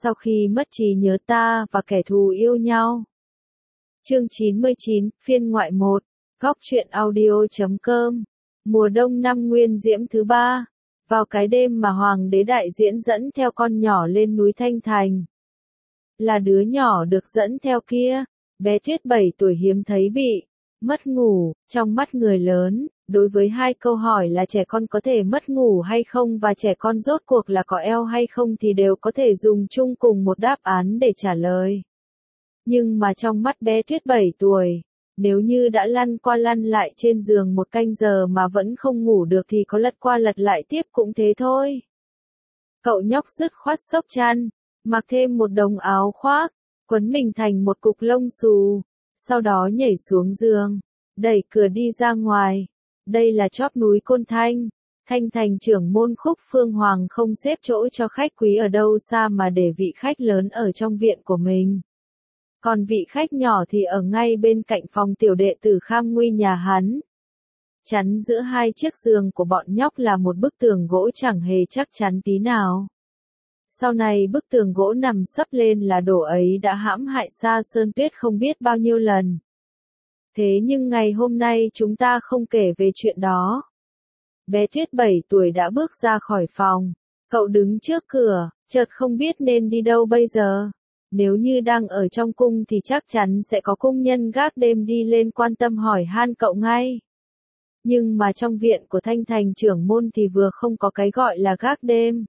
Sau khi mất trí nhớ ta và kẻ thù yêu nhau. Chương 99, phiên ngoại 1, góc truyện audio.com. Mùa đông năm Nguyên Diễm thứ 3. Vào cái đêm mà Hoàng đế đại diễn dẫn theo con nhỏ lên núi Thanh Thành. Là đứa nhỏ được dẫn theo kia, bé Tuyết 7 tuổi hiếm thấy bị mất ngủ. Trong mắt người lớn, đối với hai câu hỏi là trẻ con có thể mất ngủ hay không và trẻ con rốt cuộc là có eo hay không thì đều có thể dùng chung cùng một đáp án để trả lời. Nhưng mà trong mắt bé Tuyết 7 tuổi, nếu như đã lăn qua lăn lại trên giường một canh giờ mà vẫn không ngủ được thì có lật qua lật lại tiếp cũng thế thôi. Cậu nhóc dứt khoát xốc chăn, mặc thêm một đống áo khoác, quấn mình thành một cục lông xù, sau đó nhảy xuống giường, đẩy cửa đi ra ngoài. Đây là chóp núi Côn Thanh, Thanh Thành trưởng môn Khúc Phương Hoàng không xếp chỗ cho khách quý ở đâu xa mà để vị khách lớn ở trong viện của mình. Còn vị khách nhỏ thì ở ngay bên cạnh phòng tiểu đệ tử Kham Nguy nhà hắn. Chắn giữa hai chiếc giường của bọn nhóc là một bức tường gỗ chẳng hề chắc chắn tí nào. Sau này bức tường gỗ nằm sấp lên là đồ ấy đã hãm hại Sa Sơn Tuyết không biết bao nhiêu lần. Thế nhưng ngày hôm nay chúng ta không kể về chuyện đó. Bé Tuyết 7 tuổi đã bước ra khỏi phòng. Cậu đứng trước cửa, chợt không biết nên đi đâu bây giờ. Nếu như đang ở trong cung thì chắc chắn sẽ có cung nhân gác đêm đi lên quan tâm hỏi han cậu ngay. Nhưng mà trong viện của Thanh Thành trưởng môn thì vừa không có cái gọi là gác đêm,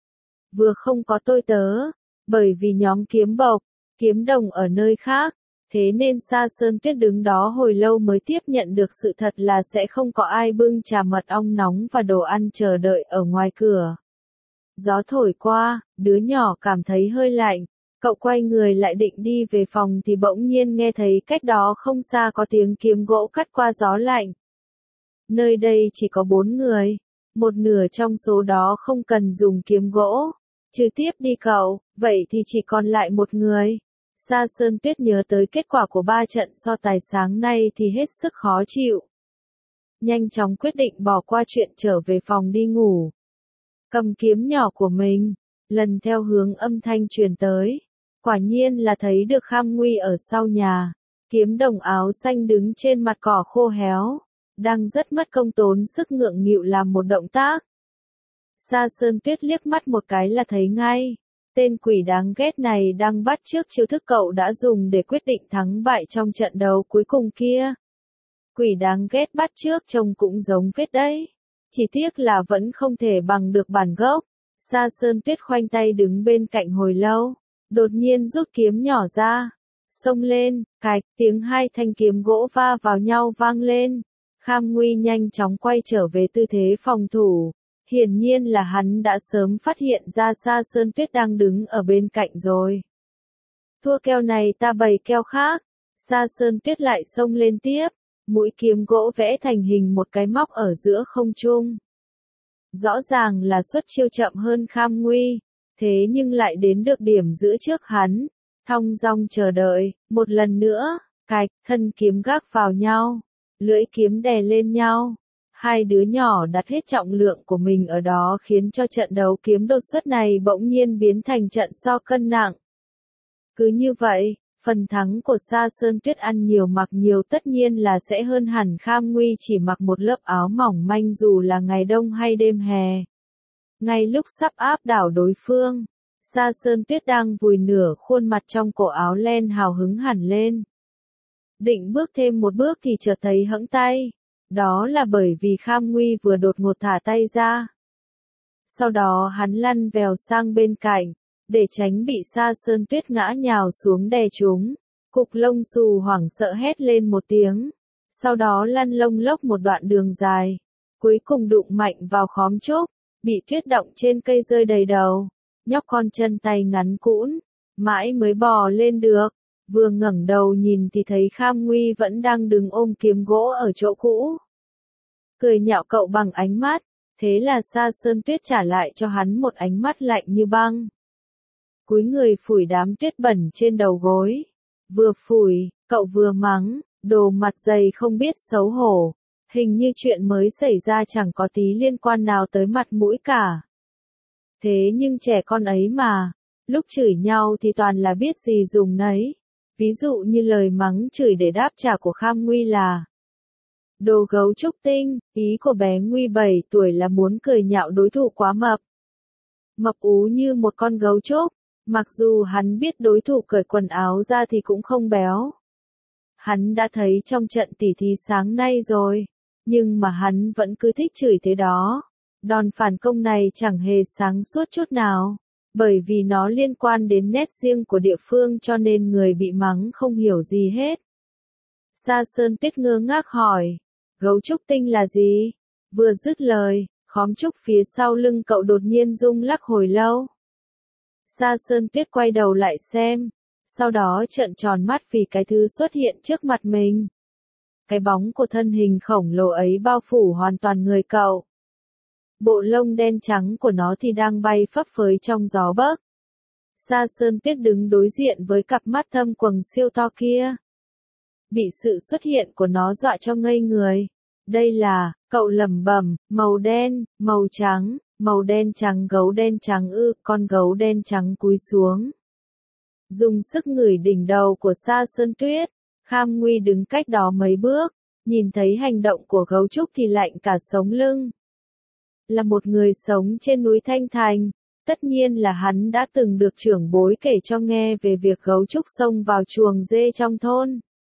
vừa không có tôi tớ, bởi vì nhóm kiếm bộc, kiếm đồng ở nơi khác. Thế nên Sa Sơn Tuyết đứng đó hồi lâu mới tiếp nhận được sự thật là sẽ không có ai bưng trà mật ong nóng và đồ ăn chờ đợi ở ngoài cửa. Gió thổi qua, đứa nhỏ cảm thấy hơi lạnh. Cậu quay người lại định đi về phòng thì bỗng nhiên nghe thấy cách đó không xa có tiếng kiếm gỗ cắt qua gió lạnh. Nơi đây chỉ có 4 người, một nửa trong số đó không cần dùng kiếm gỗ. Trừ tiếp đi cậu, vậy thì chỉ còn lại một người. Sa Sơn Tuyết nhớ tới kết quả của 3 trận so tài sáng nay thì hết sức khó chịu. Nhanh chóng quyết định bỏ qua chuyện trở về phòng đi ngủ. Cầm kiếm nhỏ của mình, lần theo hướng âm thanh truyền tới. Quả nhiên là thấy được Kham Nguy ở sau nhà. Kiếm đồng áo xanh đứng trên mặt cỏ khô héo, đang rất mất công tốn sức ngượng nghịu làm một động tác. Sa Sơn Tuyết liếc mắt một cái là thấy ngay. Tên quỷ đáng ghét này đang bắt chước chiêu thức cậu đã dùng để quyết định thắng bại trong trận đấu cuối cùng kia. Quỷ đáng ghét bắt chước trông cũng giống phết đấy. Chỉ tiếc là vẫn không thể bằng được bản gốc. Sa Sơn Tuyết khoanh tay đứng bên cạnh hồi lâu. Đột nhiên rút kiếm nhỏ ra. Xông lên, cạch, tiếng hai thanh kiếm gỗ va vào nhau vang lên. Kham Nguy nhanh chóng quay trở về tư thế phòng thủ. Hiển nhiên là hắn đã sớm phát hiện ra Sa Sơn Tuyết đang đứng ở bên cạnh rồi. Thua keo này ta bày keo khác. Sa Sơn Tuyết lại xông lên tiếp. Mũi kiếm gỗ vẽ thành hình một cái móc ở giữa không trung. Rõ ràng là xuất chiêu chậm hơn Kham Nguy. Thế nhưng lại đến được điểm giữa trước hắn. Thong dong chờ đợi, một lần nữa, cạch, thân kiếm gác vào nhau. Lưỡi kiếm đè lên nhau. Hai đứa nhỏ đặt hết trọng lượng của mình ở đó khiến cho trận đấu kiếm đột xuất này bỗng nhiên biến thành trận so cân nặng. Cứ như vậy, phần thắng của Sa Sơn Tuyết ăn nhiều mặc nhiều tất nhiên là sẽ hơn hẳn Kham Nguy chỉ mặc một lớp áo mỏng manh dù là ngày đông hay đêm hè. Ngay lúc sắp áp đảo đối phương, Sa Sơn Tuyết đang vùi nửa khuôn mặt trong cổ áo len hào hứng hẳn lên. Định bước thêm một bước thì chợt thấy hẫng tay. Đó là bởi vì Kham Nguy vừa đột ngột thả tay ra. Sau đó hắn lăn vèo sang bên cạnh, để tránh bị Sa Sơn Tuyết ngã nhào xuống đè chúng. Cục lông xù hoảng sợ hét lên một tiếng. Sau đó lăn lông lốc một đoạn đường dài. Cuối cùng đụng mạnh vào khóm trúc, bị tuyết động trên cây rơi đầy đầu. Nhóc con chân tay ngắn cũn, mãi mới bò lên được. Vừa ngẩng đầu nhìn thì thấy Kham Nguy vẫn đang đứng ôm kiếm gỗ ở chỗ cũ. Cười nhạo cậu bằng ánh mắt, thế là Sa Sơn Tuyết trả lại cho hắn một ánh mắt lạnh như băng. Cúi người phủi đám tuyết bẩn trên đầu gối. Vừa phủi, cậu vừa mắng, đồ mặt dày không biết xấu hổ. Hình như chuyện mới xảy ra chẳng có tí liên quan nào tới mặt mũi cả. Thế nhưng trẻ con ấy mà, Lúc chửi nhau thì toàn là biết gì dùng nấy. Ví dụ như lời mắng chửi để đáp trả của Kham Nguy là đồ gấu trúc tinh, ý của bé Nguy 7 tuổi là muốn cười nhạo đối thủ quá mập. Mập ú như một con gấu trúc, mặc dù hắn biết đối thủ cởi quần áo ra thì cũng không béo. Hắn đã thấy trong trận tỉ thí sáng nay rồi, nhưng mà hắn vẫn cứ thích chửi thế đó. Đòn phản công này chẳng hề sáng suốt chút nào, bởi vì nó liên quan đến nét riêng của địa phương cho nên người bị mắng không hiểu gì hết. Sa Sơn Tuyết ngơ ngác hỏi, gấu trúc tinh là gì? Vừa dứt lời, khóm trúc phía sau lưng cậu đột nhiên rung lắc hồi lâu. Sa Sơn Tuyết quay đầu lại xem, sau đó trợn tròn mắt vì cái thứ xuất hiện trước mặt mình. Cái bóng của thân hình khổng lồ ấy bao phủ hoàn toàn người cậu. Bộ lông đen trắng của nó thì đang bay phấp phới trong gió bấc. Sa Sơn Tuyết đứng đối diện với cặp mắt thâm quầng siêu to kia. Bị sự xuất hiện của nó dọa cho ngây người. Đây là, cậu lẩm bẩm, màu đen, màu đen trắng gấu đen trắng con gấu đen trắng cúi xuống. Dùng sức ngửi đỉnh đầu của Sa Sơn Tuyết, Kham Nguy đứng cách đó mấy bước, nhìn thấy hành động của gấu trúc thì lạnh cả sống lưng. Là một người sống trên núi Thanh Thành, tất nhiên là hắn đã từng được trưởng bối kể cho nghe về việc gấu trúc xông vào chuồng dê trong thôn.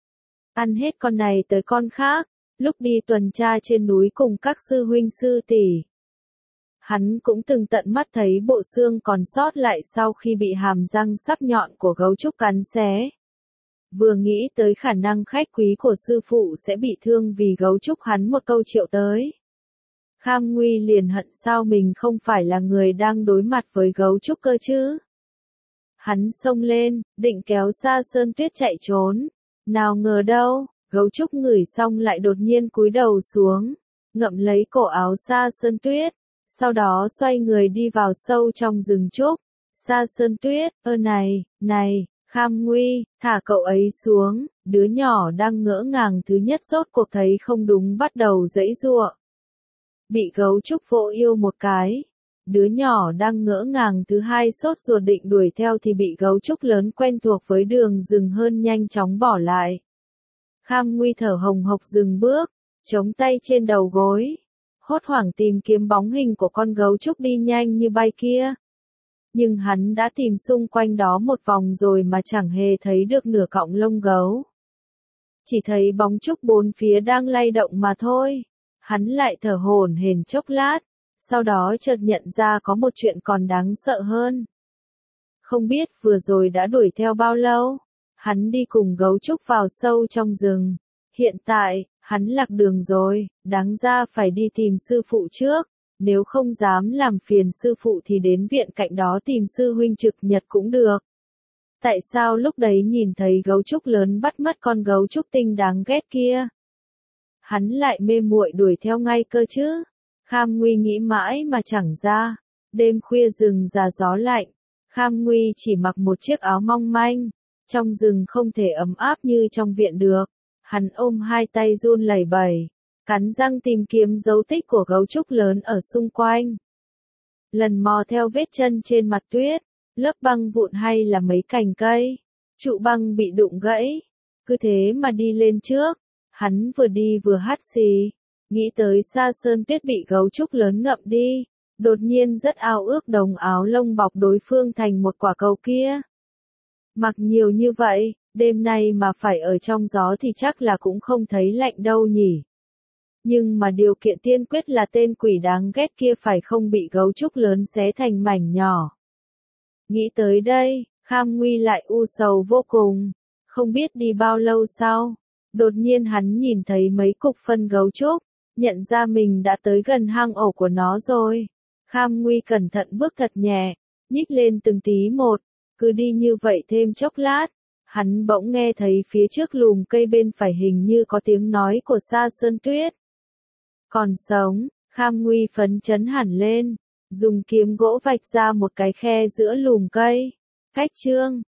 Ăn hết con này tới con khác, lúc đi tuần tra trên núi cùng các sư huynh sư tỷ. Hắn cũng từng tận mắt thấy bộ xương còn sót lại sau khi bị hàm răng sắc nhọn của gấu trúc cắn xé. Vừa nghĩ tới khả năng khách quý của sư phụ sẽ bị thương vì gấu trúc hắn một câu triệu tới. Kham Nguy liền hận sao mình không phải là người đang đối mặt với gấu trúc cơ chứ. Hắn xông lên, định kéo Sa Sơn Tuyết chạy trốn. Nào ngờ đâu, gấu trúc ngửi xong lại đột nhiên cúi đầu xuống, ngậm lấy cổ áo Sa Sơn Tuyết, sau đó xoay người đi vào sâu trong rừng trúc. Sa Sơn Tuyết, này, Kham Nguy, thả cậu ấy xuống, đứa nhỏ đang ngỡ ngàng thứ nhất rốt cuộc thấy không đúng bắt đầu giãy giụa. Bị gấu trúc vỗ yêu một cái. Đứa nhỏ đang ngỡ ngàng thứ hai sốt ruột định đuổi theo thì bị gấu trúc lớn quen thuộc với đường rừng hơn nhanh chóng bỏ lại. Kham Nguy thở hồng hộc dừng bước, chống tay trên đầu gối, hốt hoảng tìm kiếm bóng hình của con gấu trúc đi nhanh như bay kia. Nhưng hắn đã tìm xung quanh đó một vòng rồi mà chẳng hề thấy được nửa cọng lông gấu. Chỉ thấy bóng trúc bốn phía đang lay động mà thôi. Hắn lại thở hổn hển chốc lát, sau đó chợt nhận ra có một chuyện còn đáng sợ hơn. Không biết vừa rồi đã đuổi theo bao lâu, hắn đi cùng gấu trúc vào sâu trong rừng. Hiện tại, hắn lạc đường rồi, đáng ra phải đi tìm sư phụ trước, nếu không dám làm phiền sư phụ thì đến viện cạnh đó tìm sư huynh Trực Nhật cũng được. Tại sao lúc đấy nhìn thấy gấu trúc lớn bắt mất con gấu trúc tinh đáng ghét kia? Hắn lại mê muội đuổi theo ngay cơ chứ. Kham Nguy nghĩ mãi mà chẳng ra. Đêm khuya rừng già gió lạnh, Kham Nguy chỉ mặc một chiếc áo mong manh, trong rừng không thể ấm áp như trong viện được. Hắn ôm hai tay run lẩy bẩy, cắn răng tìm kiếm dấu tích của gấu trúc lớn ở xung quanh. Lần mò theo vết chân trên mặt tuyết, lớp băng vụn hay là mấy cành cây, trụ băng bị đụng gãy. Cứ thế mà đi lên trước. Hắn vừa đi vừa hắt xì, nghĩ tới Sa Sơn Tuyết bị gấu trúc lớn ngậm đi, đột nhiên rất ao ước đồng áo lông bọc đối phương thành một quả cầu kia. Mặc nhiều như vậy, đêm nay mà phải ở trong gió thì chắc là cũng không thấy lạnh đâu nhỉ. Nhưng mà điều kiện tiên quyết là tên quỷ đáng ghét kia phải không bị gấu trúc lớn xé thành mảnh nhỏ. Nghĩ tới đây, Kham Nguy lại u sầu vô cùng, không biết đi bao lâu sau. Đột nhiên hắn nhìn thấy mấy cục phân gấu trúc, nhận ra mình đã tới gần hang ổ của nó rồi. Kham Nguy cẩn thận bước thật nhẹ, nhích lên từng tí một, cứ đi như vậy thêm chốc lát. Hắn bỗng nghe thấy phía trước lùm cây bên phải hình như có tiếng nói của Sa Sơn Tuyết. Còn sống, Kham Nguy phấn chấn hẳn lên, dùng kiếm gỗ vạch ra một cái khe giữa lùm cây. Khách chương